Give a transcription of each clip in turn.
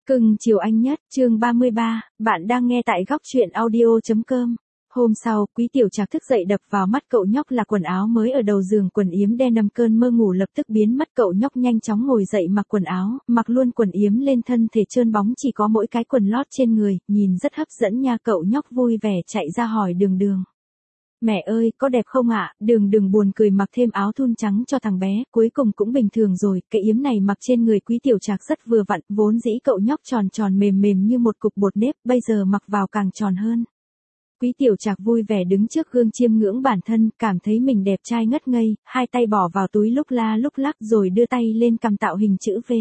Cưng chiều anh nhất, chương 33, bạn đang nghe tại góc truyện audio.com. Hôm sau, Quý Tiểu Trạc thức dậy đập vào mắt cậu nhóc là quần áo mới ở đầu giường, quần yếm đen nằm, cơn mơ ngủ lập tức biến mất, cậu nhóc nhanh chóng ngồi dậy mặc quần áo, mặc luôn quần yếm lên, thân thể trơn bóng chỉ có mỗi cái quần lót trên người, nhìn rất hấp dẫn nha. Cậu nhóc vui vẻ chạy ra hỏi Đường Đường. Mẹ ơi, có đẹp không ạ? Đường Đường buồn cười mặc thêm áo thun trắng cho thằng bé, cuối cùng cũng bình thường rồi, cái yếm này mặc trên người Quý Tiểu Trạc rất vừa vặn, vốn dĩ cậu nhóc tròn tròn mềm mềm như một cục bột nếp, bây giờ mặc vào càng tròn hơn. Quý Tiểu Trạc vui vẻ đứng trước gương chiêm ngưỡng bản thân, cảm thấy mình đẹp trai ngất ngây, hai tay bỏ vào túi lúc la lúc lắc rồi đưa tay lên cầm tạo hình chữ V.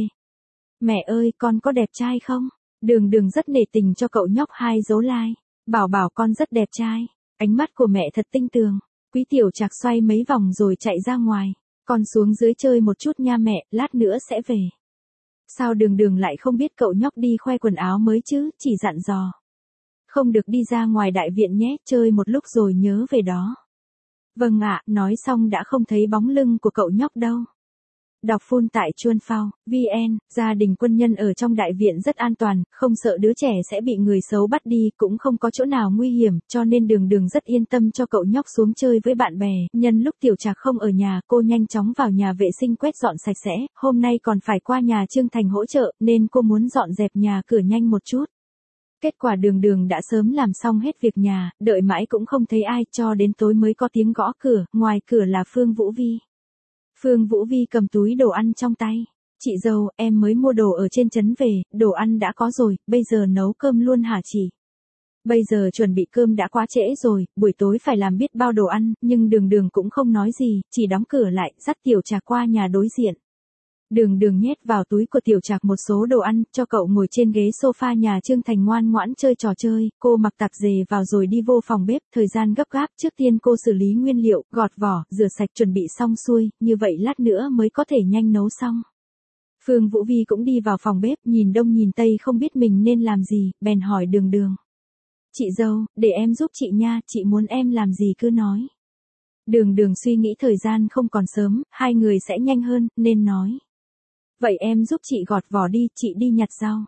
Mẹ ơi, con có đẹp trai không? Đường Đường rất nể tình cho cậu nhóc 2 dấu like. Bảo con rất đẹp trai. Ánh mắt của mẹ thật tinh tường. Quý Tiểu Trạc xoay mấy vòng rồi chạy ra ngoài. Con xuống dưới chơi một chút nha mẹ, lát nữa sẽ về. Sao Đường Đường lại không biết cậu nhóc đi khoe quần áo mới chứ, chỉ dặn dò. Không được đi ra ngoài đại viện nhé, chơi một lúc rồi nhớ về đó. Vâng ạ, nói xong đã không thấy bóng lưng của cậu nhóc đâu. Đọc full tại Chuan Phao, VN, gia đình quân nhân ở trong đại viện rất an toàn, không sợ đứa trẻ sẽ bị người xấu bắt đi, cũng không có chỗ nào nguy hiểm, cho nên Đường Đường rất yên tâm cho cậu nhóc xuống chơi với bạn bè. Nhân lúc Tiểu Trạc không ở nhà, cô nhanh chóng vào nhà vệ sinh quét dọn sạch sẽ, hôm nay còn phải qua nhà Trương Thành hỗ trợ, nên cô muốn dọn dẹp nhà cửa nhanh một chút. Kết quả Đường Đường đã sớm làm xong hết việc nhà, đợi mãi cũng không thấy ai, cho đến tối mới có tiếng gõ cửa, ngoài cửa là Phương Vũ Vi. Phương Vũ Vi cầm túi đồ ăn trong tay. Chị dâu, em mới mua đồ ở trên trấn về, đồ ăn đã có rồi, bây giờ nấu cơm luôn hả chị? Bây giờ chuẩn bị cơm đã quá trễ rồi, buổi tối phải làm biết bao đồ ăn, nhưng Đường Đường cũng không nói gì, chỉ đóng cửa lại, dắt Tiểu Trạc qua nhà đối diện. Đường Đường nhét vào túi của Tiểu Trạc một số đồ ăn, cho cậu ngồi trên ghế sofa nhà Trương Thành ngoan ngoãn chơi trò chơi, cô mặc tạp dề vào rồi đi vô phòng bếp, thời gian gấp gáp, trước tiên cô xử lý nguyên liệu, gọt vỏ, rửa sạch chuẩn bị xong xuôi, như vậy lát nữa mới có thể nhanh nấu xong. Phương Vũ Vi cũng đi vào phòng bếp, nhìn đông nhìn tây không biết mình nên làm gì, bèn hỏi Đường Đường. Chị dâu, để em giúp chị nha, chị muốn em làm gì cứ nói. Đường Đường suy nghĩ thời gian không còn sớm, hai người sẽ nhanh hơn, nên nói. Vậy em giúp chị gọt vỏ đi, chị đi nhặt rau.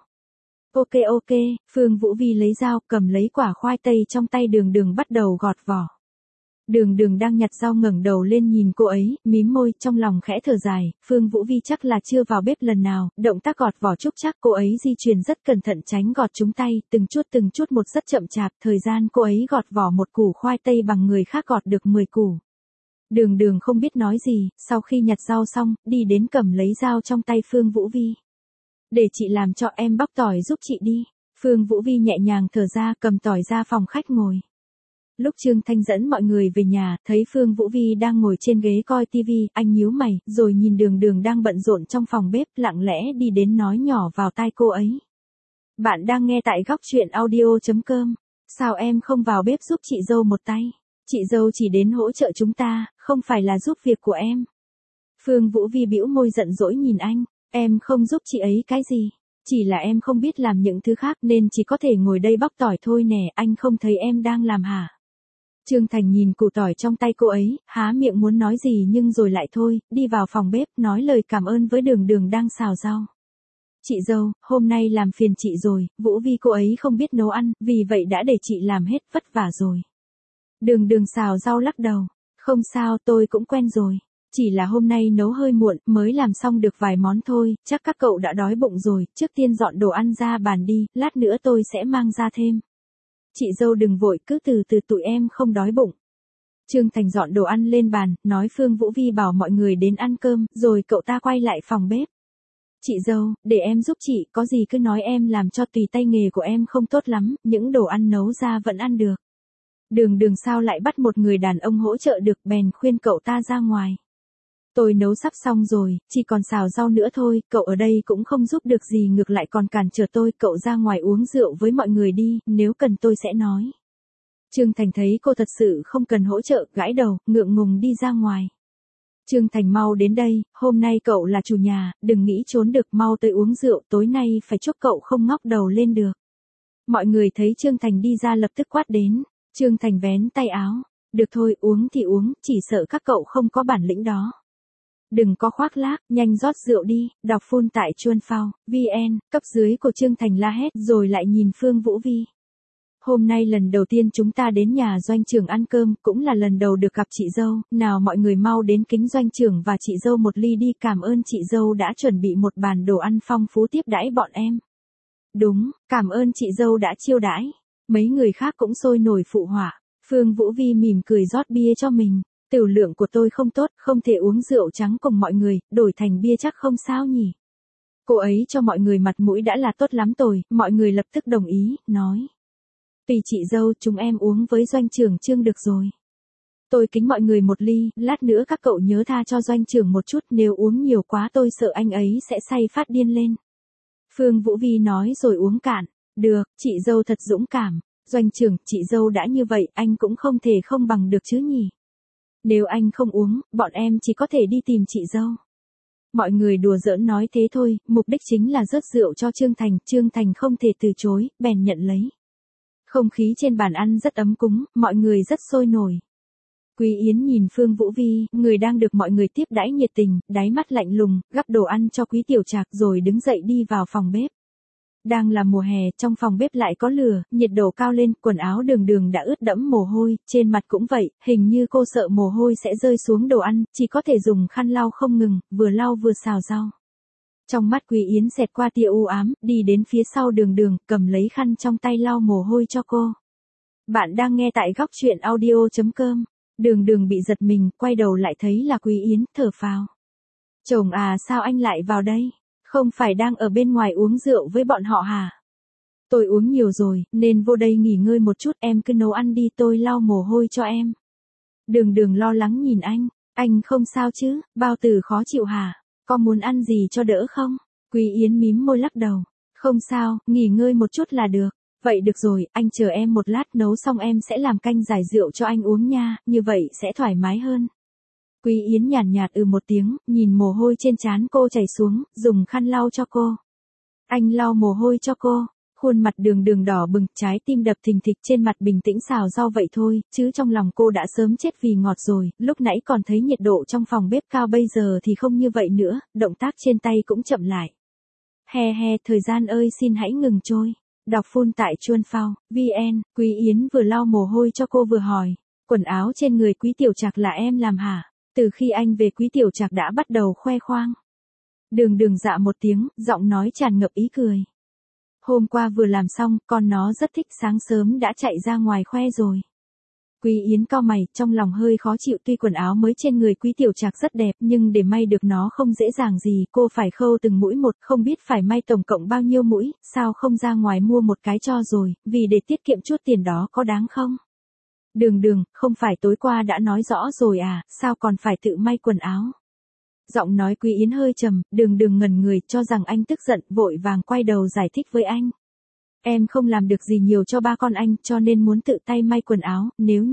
Ok, Phương Vũ Vi lấy dao, cầm lấy quả khoai tây trong tay Đường Đường bắt đầu gọt vỏ. Đường Đường đang nhặt rau ngẩng đầu lên nhìn cô ấy, mím môi, trong lòng khẽ thở dài, Phương Vũ Vi chắc là chưa vào bếp lần nào, động tác gọt vỏ trúc chắc cô ấy di chuyển rất cẩn thận tránh gọt trúng tay, từng chút một rất chậm chạp, thời gian cô ấy gọt vỏ một củ khoai tây bằng người khác gọt được 10 củ. Đường Đường không biết nói gì, sau khi nhặt rau xong, đi đến cầm lấy dao trong tay Phương Vũ Vi. Để chị làm cho, em bóc tỏi giúp chị đi. Phương Vũ Vi nhẹ nhàng thở ra, cầm tỏi ra phòng khách ngồi. Lúc Trương Thanh dẫn mọi người về nhà, thấy Phương Vũ Vi đang ngồi trên ghế coi tivi, anh nhíu mày, rồi nhìn Đường Đường đang bận rộn trong phòng bếp, lặng lẽ đi đến nói nhỏ vào tai cô ấy. Bạn đang nghe tại góc truyện audio.com. Sao em không vào bếp giúp chị dâu một tay? Chị dâu chỉ đến hỗ trợ chúng ta, không phải là giúp việc của em. Phương Vũ Vi bĩu môi giận dỗi nhìn anh, em không giúp chị ấy cái gì. Chỉ là em không biết làm những thứ khác nên chỉ có thể ngồi đây bóc tỏi thôi nè, anh không thấy em đang làm hả? Trương Thành nhìn củ tỏi trong tay cô ấy, há miệng muốn nói gì nhưng rồi lại thôi, đi vào phòng bếp, nói lời cảm ơn với Đường Đường đang xào rau. Chị dâu, hôm nay làm phiền chị rồi, Vũ Vi cô ấy không biết nấu ăn, vì vậy đã để chị làm hết, vất vả rồi. Đường Đường xào rau lắc đầu. Không sao, tôi cũng quen rồi. Chỉ là hôm nay nấu hơi muộn, mới làm xong được vài món thôi, chắc các cậu đã đói bụng rồi, trước tiên dọn đồ ăn ra bàn đi, lát nữa tôi sẽ mang ra thêm. Chị dâu đừng vội, cứ từ từ, tụi em không đói bụng. Trương Thành dọn đồ ăn lên bàn, nói Phương Vũ Vi bảo mọi người đến ăn cơm, rồi cậu ta quay lại phòng bếp. Chị dâu, để em giúp chị, có gì cứ nói em làm cho, tùy tay nghề của em không tốt lắm, những đồ ăn nấu ra vẫn ăn được. Đường Đường sao lại bắt một người đàn ông hỗ trợ được, bèn khuyên cậu ta ra ngoài. Tôi nấu sắp xong rồi, chỉ còn xào rau nữa thôi, cậu ở đây cũng không giúp được gì, ngược lại còn cản trở tôi, cậu ra ngoài uống rượu với mọi người đi, nếu cần tôi sẽ nói. Trương Thành thấy cô thật sự không cần hỗ trợ, gãi đầu, ngượng ngùng đi ra ngoài. Trương Thành mau đến đây, hôm nay cậu là chủ nhà, đừng nghĩ trốn được, mau tới uống rượu, tối nay phải chúc cậu không ngóc đầu lên được. Mọi người thấy Trương Thành đi ra lập tức quát đến. Trương Thành vén tay áo. Được thôi, uống thì uống, chỉ sợ các cậu không có bản lĩnh đó. Đừng có khoác lác, nhanh rót rượu đi, đọc phun tại Chuan Phao, VN, cấp dưới của Trương Thành la hét rồi lại nhìn Phương Vũ Vi. Hôm nay lần đầu tiên chúng ta đến nhà doanh trưởng ăn cơm, cũng là lần đầu được gặp chị dâu, nào mọi người mau đến kính doanh trưởng và chị dâu một ly đi, cảm ơn chị dâu đã chuẩn bị một bàn đồ ăn phong phú tiếp đãi bọn em. Đúng, cảm ơn chị dâu đã chiêu đãi. Mấy người khác cũng sôi nổi phụ họa. Phương Vũ Vi mỉm cười rót bia cho mình. Tiểu lượng của tôi không tốt, không thể uống rượu trắng cùng mọi người, đổi thành bia chắc không sao nhỉ. Cô ấy cho mọi người mặt mũi đã là tốt lắm rồi, mọi người lập tức đồng ý, nói. Tùy chị dâu, chúng em uống với doanh trưởng Trương được rồi. Tôi kính mọi người một ly, lát nữa các cậu nhớ tha cho doanh trưởng một chút, nếu uống nhiều quá tôi sợ anh ấy sẽ say phát điên lên. Phương Vũ Vi nói rồi uống cạn. Được, chị dâu thật dũng cảm. Doanh trưởng, chị dâu đã như vậy, anh cũng không thể không bằng được chứ nhỉ. Nếu anh không uống, bọn em chỉ có thể đi tìm chị dâu. Mọi người đùa giỡn nói thế thôi, mục đích chính là rớt rượu cho Trương Thành không thể từ chối, bèn nhận lấy. Không khí trên bàn ăn rất ấm cúng, mọi người rất sôi nổi. Quý Yến nhìn Phương Vũ Vi, người đang được mọi người tiếp đãi nhiệt tình, đáy mắt lạnh lùng, gắp đồ ăn cho Quý Tiểu Trạc rồi đứng dậy đi vào phòng bếp. Đang là mùa hè, trong phòng bếp lại có lửa, nhiệt độ cao lên, quần áo Đường đã ướt đẫm mồ hôi, trên mặt cũng vậy, hình như cô sợ mồ hôi sẽ rơi xuống đồ ăn, chỉ có thể dùng khăn lau không ngừng, vừa lau vừa xào rau. Trong mắt Quý Yến xẹt qua tia u ám, đi đến phía sau Đường, cầm lấy khăn trong tay lau mồ hôi cho cô. Bạn đang nghe tại góc truyện audio.com. Đường bị giật mình, quay đầu lại thấy là Quý Yến, thở phào. Chồng à, sao anh lại vào đây? Không phải đang ở bên ngoài uống rượu với bọn họ hả? Tôi uống nhiều rồi, nên vô đây nghỉ ngơi một chút, em cứ nấu ăn đi, tôi lau mồ hôi cho em. Đường lo lắng nhìn anh không sao chứ, bao tử khó chịu hả? Có muốn ăn gì cho đỡ không? Quý Yến mím môi lắc đầu. Không sao, nghỉ ngơi một chút là được. Vậy được rồi, anh chờ em một lát, nấu xong em sẽ làm canh giải rượu cho anh uống nha, như vậy sẽ thoải mái hơn. Quý Yến nhàn nhạt một tiếng, nhìn mồ hôi trên trán cô chảy xuống, dùng khăn lau cho cô. Anh lau mồ hôi cho cô, khuôn mặt Đường đỏ bừng, trái tim đập thình thịch, trên mặt bình tĩnh xào rau vậy thôi, chứ trong lòng cô đã sớm chết vì ngọt rồi, lúc nãy còn thấy nhiệt độ trong phòng bếp cao, bây giờ thì không như vậy nữa, động tác trên tay cũng chậm lại. He, thời gian ơi xin hãy ngừng trôi. Đọc phun tại Chuan Phao, VN, Quý Yến vừa lau mồ hôi cho cô vừa hỏi, quần áo trên người Quý Tiểu Trạc là em làm hả? Từ khi anh về Quý Tiểu Trạc đã bắt đầu khoe khoang. Đường dạ một tiếng, giọng nói tràn ngập ý cười. Hôm qua vừa làm xong, con nó rất thích, sáng sớm đã chạy ra ngoài khoe rồi. Quý Yến cau mày, trong lòng hơi khó chịu, tuy quần áo mới trên người Quý Tiểu Trạc rất đẹp, nhưng để may được nó không dễ dàng gì, cô phải khâu từng mũi một, không biết phải may tổng cộng bao nhiêu mũi, sao không ra ngoài mua một cái cho rồi, vì để tiết kiệm chút tiền đó có đáng không? Đường, không phải tối qua đã nói rõ rồi à, sao còn phải tự may quần áo? Giọng nói Quý Yến hơi trầm, Đường ngẩn người, cho rằng anh tức giận, vội vàng quay đầu giải thích với anh. Em không làm được gì nhiều cho ba con anh, cho nên muốn tự tay may quần áo,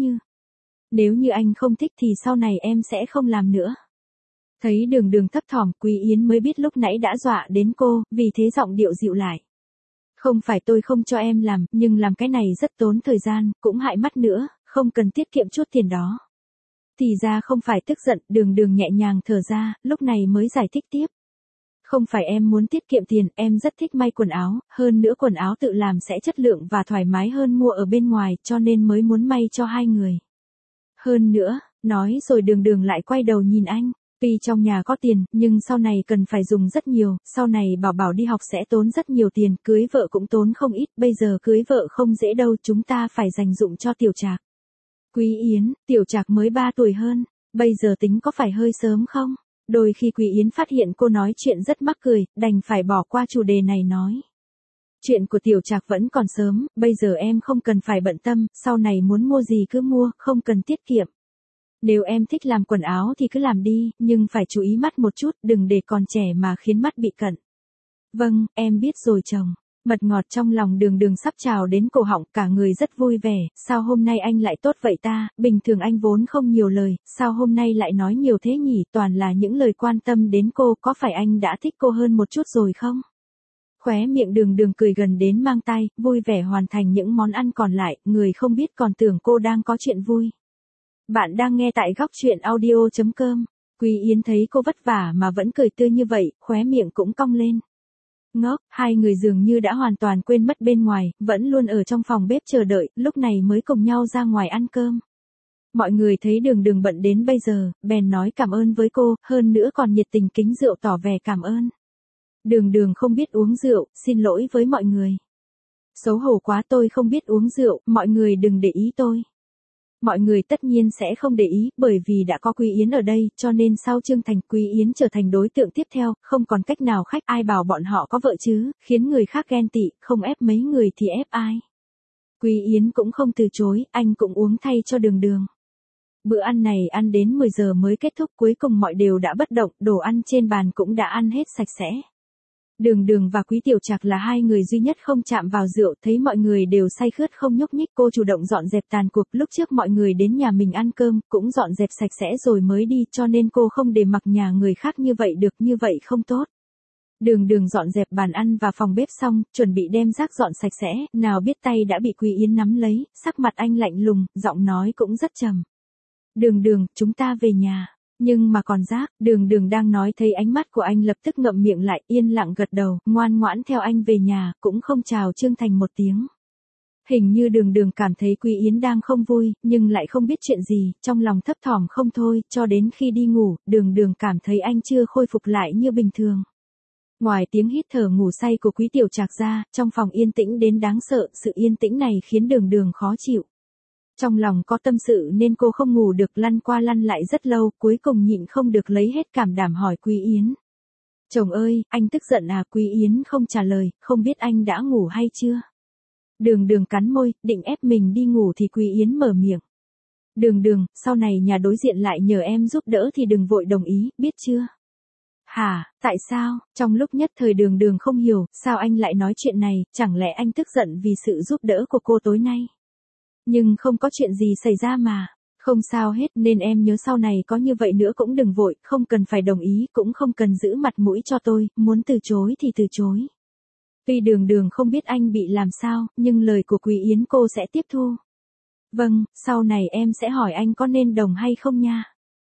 nếu như anh không thích thì sau này em sẽ không làm nữa. Thấy Đường thấp thỏm, Quý Yến mới biết lúc nãy đã dọa đến cô, vì thế giọng điệu dịu lại. Không phải tôi không cho em làm, nhưng làm cái này rất tốn thời gian, cũng hại mắt nữa, không cần tiết kiệm chút tiền đó. Thì ra không phải tức giận, Đường nhẹ nhàng thở ra, lúc này mới giải thích tiếp. Không phải em muốn tiết kiệm tiền, em rất thích may quần áo, hơn nữa quần áo tự làm sẽ chất lượng và thoải mái hơn mua ở bên ngoài, cho nên mới muốn may cho hai người. Hơn nữa, nói rồi Đường lại quay đầu nhìn anh. Tuy trong nhà có tiền, nhưng sau này cần phải dùng rất nhiều, sau này bảo đi học sẽ tốn rất nhiều tiền, cưới vợ cũng tốn không ít, bây giờ cưới vợ không dễ đâu, chúng ta phải dành dụm cho Tiểu Trạc. Quý Yến, Tiểu Trạc mới 3 tuổi hơn, bây giờ tính có phải hơi sớm không? Đôi khi Quý Yến phát hiện cô nói chuyện rất mắc cười, đành phải bỏ qua chủ đề này nói. Chuyện của Tiểu Trạc vẫn còn sớm, bây giờ em không cần phải bận tâm, sau này muốn mua gì cứ mua, không cần tiết kiệm. Nếu em thích làm quần áo thì cứ làm đi, nhưng phải chú ý mắt một chút, đừng để còn trẻ mà khiến mắt bị cận. Vâng, em biết rồi chồng. Mật ngọt trong lòng Đường sắp trào đến cổ họng, cả người rất vui vẻ, sao hôm nay anh lại tốt vậy ta, bình thường anh vốn không nhiều lời, sao hôm nay lại nói nhiều thế nhỉ, toàn là những lời quan tâm đến cô, có phải anh đã thích cô hơn một chút rồi không? Khóe miệng Đường cười gần đến mang tay, vui vẻ hoàn thành những món ăn còn lại, người không biết còn tưởng cô đang có chuyện vui. Bạn đang nghe tại góc truyện audio.com. Quý Yến thấy cô vất vả mà vẫn cười tươi như vậy, khóe miệng cũng cong lên. Ngốc, hai người dường như đã hoàn toàn quên mất bên ngoài, vẫn luôn ở trong phòng bếp chờ đợi, lúc này mới cùng nhau ra ngoài ăn cơm. Mọi người thấy Đường Đường bận đến bây giờ, bèn nói cảm ơn với cô, hơn nữa còn nhiệt tình kính rượu tỏ vẻ cảm ơn. Đường Đường không biết uống rượu, xin lỗi với mọi người. Xấu hổ quá, tôi không biết uống rượu, mọi người đừng để ý tôi. Mọi người tất nhiên sẽ không để ý, bởi vì đã có Quý Yến ở đây, cho nên sau Trương Thành, Quý Yến trở thành đối tượng tiếp theo, không còn cách nào khách, ai bảo bọn họ có vợ chứ, khiến người khác ghen tị, không ép mấy người thì ép ai. Quý Yến cũng không từ chối, anh cũng uống thay cho Đường Đường. Bữa ăn này ăn đến 10 giờ mới kết thúc, cuối cùng mọi đều đã bất động, đồ ăn trên bàn cũng đã ăn hết sạch sẽ. Đường Đường và Quý Tiểu Trạc là hai người duy nhất không chạm vào rượu, thấy mọi người đều say khướt không nhúc nhích, cô chủ động dọn dẹp tàn cuộc, lúc trước mọi người đến nhà mình ăn cơm, cũng dọn dẹp sạch sẽ rồi mới đi, cho nên cô không để mặc nhà người khác như vậy được, như vậy không tốt. Đường Đường dọn dẹp bàn ăn và phòng bếp xong, chuẩn bị đem rác dọn sạch sẽ, nào biết tay đã bị Quý Yến nắm lấy, sắc mặt anh lạnh lùng, giọng nói cũng rất trầm. Đường Đường, chúng ta về nhà. Nhưng mà còn rác, Đường Đường đang nói thấy ánh mắt của anh lập tức ngậm miệng lại, yên lặng gật đầu, ngoan ngoãn theo anh về nhà, cũng không chào Trương Thành một tiếng. Hình như Đường Đường cảm thấy Quý Yến đang không vui, nhưng lại không biết chuyện gì, trong lòng thấp thỏm không thôi, cho đến khi đi ngủ, Đường Đường cảm thấy anh chưa khôi phục lại như bình thường. Ngoài tiếng hít thở ngủ say của Quý Tiểu Trạc ra, trong phòng yên tĩnh đến đáng sợ, sự yên tĩnh này khiến Đường Đường khó chịu. Trong lòng có tâm sự nên cô không ngủ được, lăn qua lăn lại rất lâu, cuối cùng nhịn không được lấy hết cảm đảm hỏi Quý Yến. Chồng ơi, anh tức giận à? Quý Yến không trả lời, không biết anh đã ngủ hay chưa. Đường Đường cắn môi, định ép mình đi ngủ thì Quý Yến mở miệng. Đường Đường, sau này nhà đối diện lại nhờ em giúp đỡ thì đừng vội đồng ý, biết chưa? Hả, tại sao? Trong lúc nhất thời Đường Đường không hiểu, sao anh lại nói chuyện này, chẳng lẽ anh tức giận vì sự giúp đỡ của cô tối nay? Nhưng không có chuyện gì xảy ra mà. Không sao hết, nên em nhớ sau này có như vậy nữa cũng đừng vội, không cần phải đồng ý, cũng không cần giữ mặt mũi cho tôi, muốn từ chối thì từ chối. Tuy Đường Đường không biết anh bị làm sao, nhưng lời của Quý Yến cô sẽ tiếp thu. Vâng, sau này em sẽ hỏi anh có nên đồng hay không nha.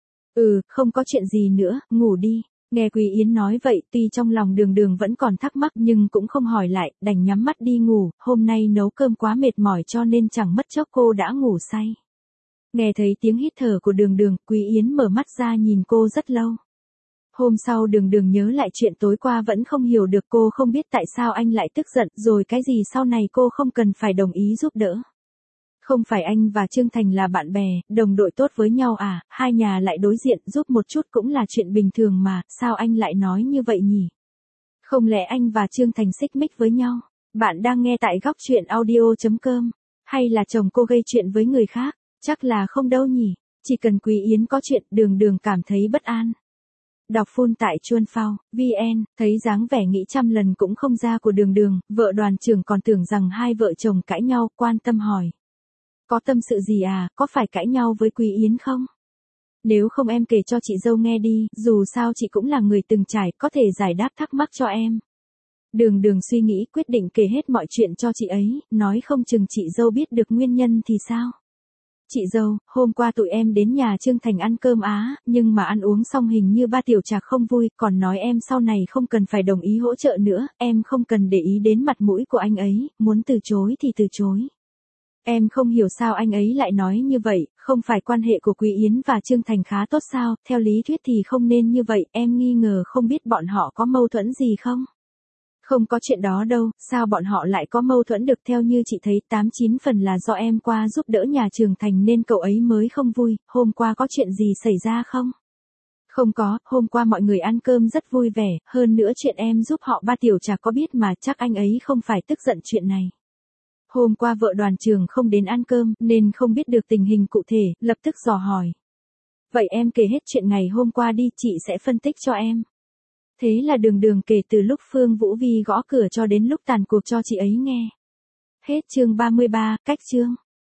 Không có chuyện gì nữa, ngủ đi. Nghe Quý Yến nói vậy, tuy trong lòng Đường Đường vẫn còn thắc mắc nhưng cũng không hỏi lại, đành nhắm mắt đi ngủ, hôm nay nấu cơm quá mệt mỏi cho nên chẳng mất chốc cô đã ngủ say. Nghe thấy tiếng hít thở của Đường Đường, Quý Yến mở mắt ra nhìn cô rất lâu. Hôm sau Đường Đường nhớ lại chuyện tối qua vẫn không hiểu được, cô không biết tại sao anh lại tức giận, rồi cái gì sau này cô không cần phải đồng ý giúp đỡ. Không phải anh và Trương Thành là bạn bè, đồng đội tốt với nhau à, hai nhà lại đối diện, giúp một chút cũng là chuyện bình thường mà, sao anh lại nói như vậy nhỉ? Không lẽ anh và Trương Thành xích mích với nhau? Bạn đang nghe tại góc truyện audio.com, hay là chồng cô gây chuyện với người khác? Chắc là không đâu nhỉ, chỉ cần Quý Yến có chuyện, Đường Đường cảm thấy bất an. Đọc full tại Chuan Phao, VN, thấy dáng vẻ nghĩ trăm lần cũng không ra của Đường Đường, vợ Đoàn trưởng còn tưởng rằng hai vợ chồng cãi nhau, quan tâm hỏi. Có tâm sự gì à, có phải cãi nhau với Quý Yến không? Nếu không em kể cho chị dâu nghe đi, dù sao chị cũng là người từng trải, có thể giải đáp thắc mắc cho em. Đường Đường suy nghĩ quyết định kể hết mọi chuyện cho chị ấy, nói không chừng chị dâu biết được nguyên nhân thì sao? Chị dâu, hôm qua tụi em đến nhà Trương Thành ăn cơm á, nhưng mà ăn uống xong hình như ba Tiểu Trạc không vui, còn nói em sau này không cần phải đồng ý hỗ trợ nữa, em không cần để ý đến mặt mũi của anh ấy, muốn từ chối thì từ chối. Em không hiểu sao anh ấy lại nói như vậy, không phải quan hệ của Quý Yến và Trương Thành khá tốt sao, theo lý thuyết thì không nên như vậy, em nghi ngờ không biết bọn họ có mâu thuẫn gì không? Không có chuyện đó đâu, sao bọn họ lại có mâu thuẫn được, theo như chị thấy 89 phần là do em qua giúp đỡ nhà Trương Thành nên cậu ấy mới không vui, hôm qua có chuyện gì xảy ra không? Không có, hôm qua mọi người ăn cơm rất vui vẻ, hơn nữa chuyện em giúp họ ba Tiểu Trạc có biết mà, chắc anh ấy không phải tức giận chuyện này. Hôm qua vợ Đoàn trưởng không đến ăn cơm, nên không biết được tình hình cụ thể, lập tức dò hỏi. Vậy em kể hết chuyện ngày hôm qua đi, chị sẽ phân tích cho em. Thế là Đường Đường kể từ lúc Phương Vũ Vi gõ cửa cho đến lúc tàn cuộc cho chị ấy nghe. Hết chương 33, cách chương.